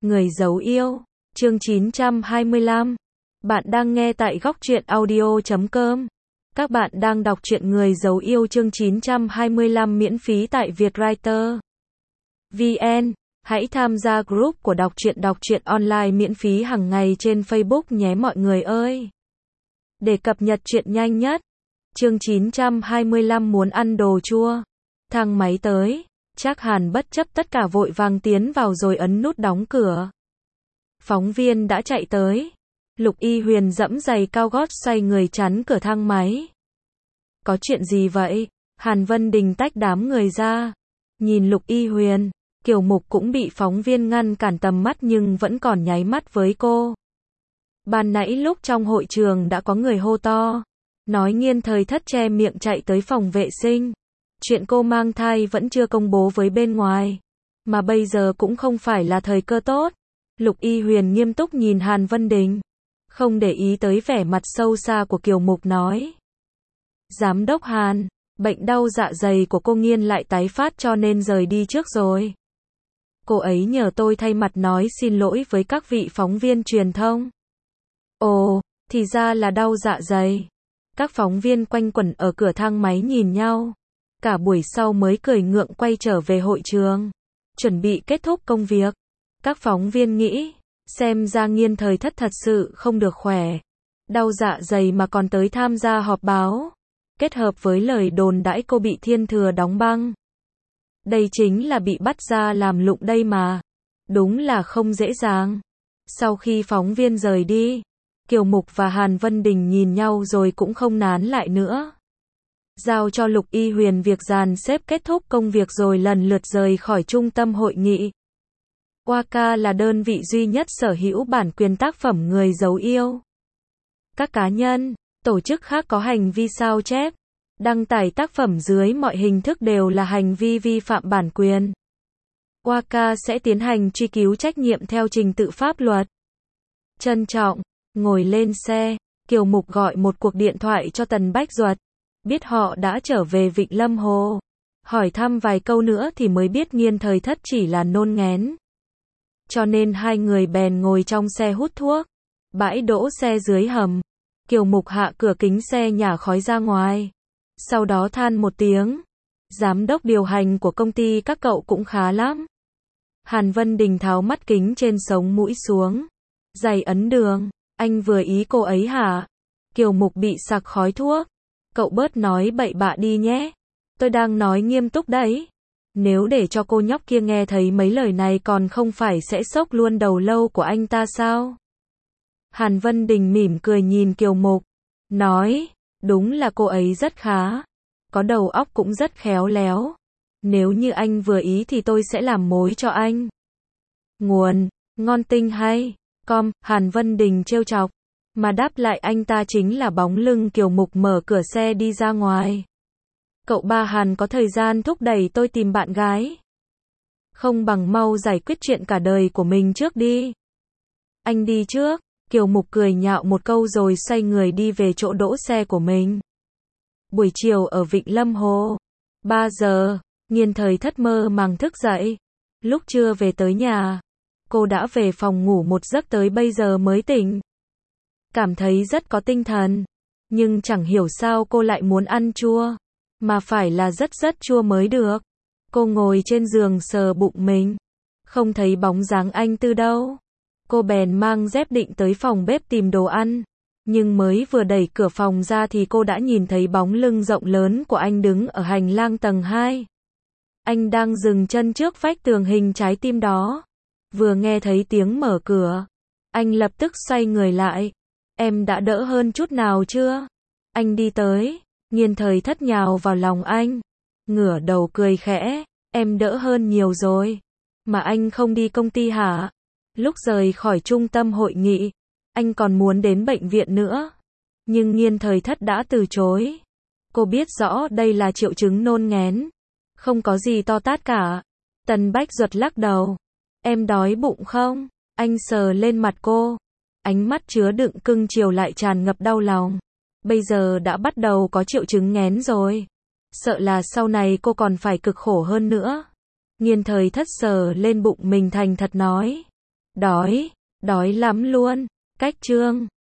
Người giấu yêu, chương 925. Bạn đang nghe tại góc truyện audio.com. Các bạn đang đọc truyện Người giấu yêu chương 925 miễn phí tại Vietwriter VN. Hãy tham gia group của đọc truyện online miễn phí hàng ngày trên Facebook nhé mọi người ơi. Để cập nhật truyện nhanh nhất. Chương 925 muốn ăn đồ chua. Thang máy tới. Trác Hàn bất chấp tất cả vội vàng tiến vào rồi ấn nút đóng cửa. Phóng viên đã chạy tới. Lục Y Huyền dẫm giày cao gót xoay người chắn cửa thang máy. Có chuyện gì vậy? Hàn Vân Đình tách đám người ra. Nhìn Lục Y Huyền, Kiều Mục cũng bị phóng viên ngăn cản tầm mắt nhưng vẫn còn nháy mắt với cô. Ban nãy lúc trong hội trường đã có người hô to. Nói Nghiên Thời Thất che miệng chạy tới phòng vệ sinh. Chuyện cô mang thai vẫn chưa công bố với bên ngoài. Mà bây giờ cũng không phải là thời cơ tốt. Lục Y Huyền nghiêm túc nhìn Hàn Vân Đình. Không để ý tới vẻ mặt sâu xa của Kiều Mục nói. Giám đốc Hàn, bệnh đau dạ dày của cô Nghiên lại tái phát cho nên rời đi trước rồi. Cô ấy nhờ tôi thay mặt nói xin lỗi với các vị phóng viên truyền thông. Ồ, thì ra là đau dạ dày. Các phóng viên quanh quẩn ở cửa thang máy nhìn nhau. Cả buổi sau mới cười ngượng quay trở về hội trường. Chuẩn bị kết thúc công việc. Các phóng viên nghĩ, xem ra Nghiên Thời Thất thật sự không được khỏe. Đau dạ dày mà còn tới tham gia họp báo. Kết hợp với lời đồn đãi cô bị Thiên Thừa đóng băng. Đây chính là bị bắt ra làm lụng đây mà. Đúng là không dễ dàng. Sau khi phóng viên rời đi, Kiều Mục và Hàn Vân Đình nhìn nhau rồi cũng không nán lại nữa. Giao cho Lục Y Huyền việc dàn xếp kết thúc công việc rồi lần lượt rời khỏi trung tâm hội nghị. Waka là đơn vị duy nhất sở hữu bản quyền tác phẩm Người giấu yêu. Các cá nhân, tổ chức khác có hành vi sao chép, đăng tải tác phẩm dưới mọi hình thức đều là hành vi vi phạm bản quyền. Waka sẽ tiến hành truy cứu trách nhiệm theo trình tự pháp luật. Trân trọng, ngồi lên xe, Kiều Mục gọi một cuộc điện thoại cho Tần Bách Duật. Biết họ đã trở về Vịnh Lâm Hồ. Hỏi thăm vài câu nữa thì mới biết Nghiên Thời Thất chỉ là nôn nghén. Cho nên hai người bèn ngồi trong xe hút thuốc. Bãi đỗ xe dưới hầm. Kiều Mục hạ cửa kính xe nhả khói ra ngoài. Sau đó than một tiếng. Giám đốc điều hành của công ty các cậu cũng khá lắm. Hàn Vân Đình tháo mắt kính trên sống mũi xuống. Giày ấn đường. Anh vừa ý cô ấy hả? Kiều Mục bị sặc khói thuốc. Cậu bớt nói bậy bạ đi nhé. Tôi đang nói nghiêm túc đấy. Nếu để cho cô nhóc kia nghe thấy mấy lời này còn không phải sẽ xốc luôn đầu lâu của anh ta sao? Hàn Vân Đình mỉm cười nhìn Kiều Mục. Nói, đúng là cô ấy rất khá. Có đầu óc cũng rất khéo léo. Nếu như anh vừa ý thì tôi sẽ làm mối cho anh. Nguồn, ngon tinh hay. Hàn Vân Đình trêu chọc. Mà đáp lại anh ta chính là bóng lưng Kiều Mục mở cửa xe đi ra ngoài. Cậu ba Hàn có thời gian thúc đẩy tôi tìm bạn gái. Không bằng mau giải quyết chuyện cả đời của mình trước đi. Anh đi trước. Kiều Mục cười nhạo một câu rồi xoay người đi về chỗ đỗ xe của mình. Buổi chiều ở Vịnh Lâm Hồ. 3 giờ, Nghiên Thời Thất mơ màng thức dậy. Lúc trưa về tới nhà. Cô đã về phòng ngủ một giấc tới bây giờ mới tỉnh. Cảm thấy rất có tinh thần. Nhưng chẳng hiểu sao cô lại muốn ăn chua. Mà phải là rất chua mới được. Cô ngồi trên giường sờ bụng mình. Không thấy bóng dáng anh Tư đâu. Cô bèn mang dép định tới phòng bếp tìm đồ ăn. Nhưng mới vừa đẩy cửa phòng ra thì cô đã nhìn thấy bóng lưng rộng lớn của anh đứng ở hành lang tầng 2. Anh đang dừng chân trước vách tường hình trái tim đó. Vừa nghe thấy tiếng mở cửa. Anh lập tức xoay người lại. Em đã đỡ hơn chút nào chưa? Anh đi tới. Nghiên Thời Thất nhào vào lòng anh. Ngửa đầu cười khẽ. Em đỡ hơn nhiều rồi. Mà anh không đi công ty hả? Lúc rời khỏi trung tâm hội nghị, anh còn muốn đến bệnh viện nữa. Nhưng Nghiên Thời Thất đã từ chối. Cô biết rõ đây là triệu chứng nôn nghén. Không có gì to tát cả. Tần Bách Duật lắc đầu. Em đói bụng không? Anh sờ lên mặt cô. Ánh mắt chứa đựng cưng chiều lại tràn ngập đau lòng. Bây giờ đã bắt đầu có triệu chứng nghén rồi. Sợ là sau này cô còn phải cực khổ hơn nữa. Nghiên Thời Thất sờ lên bụng mình thành thật nói. Đói, đói lắm luôn. Cách chương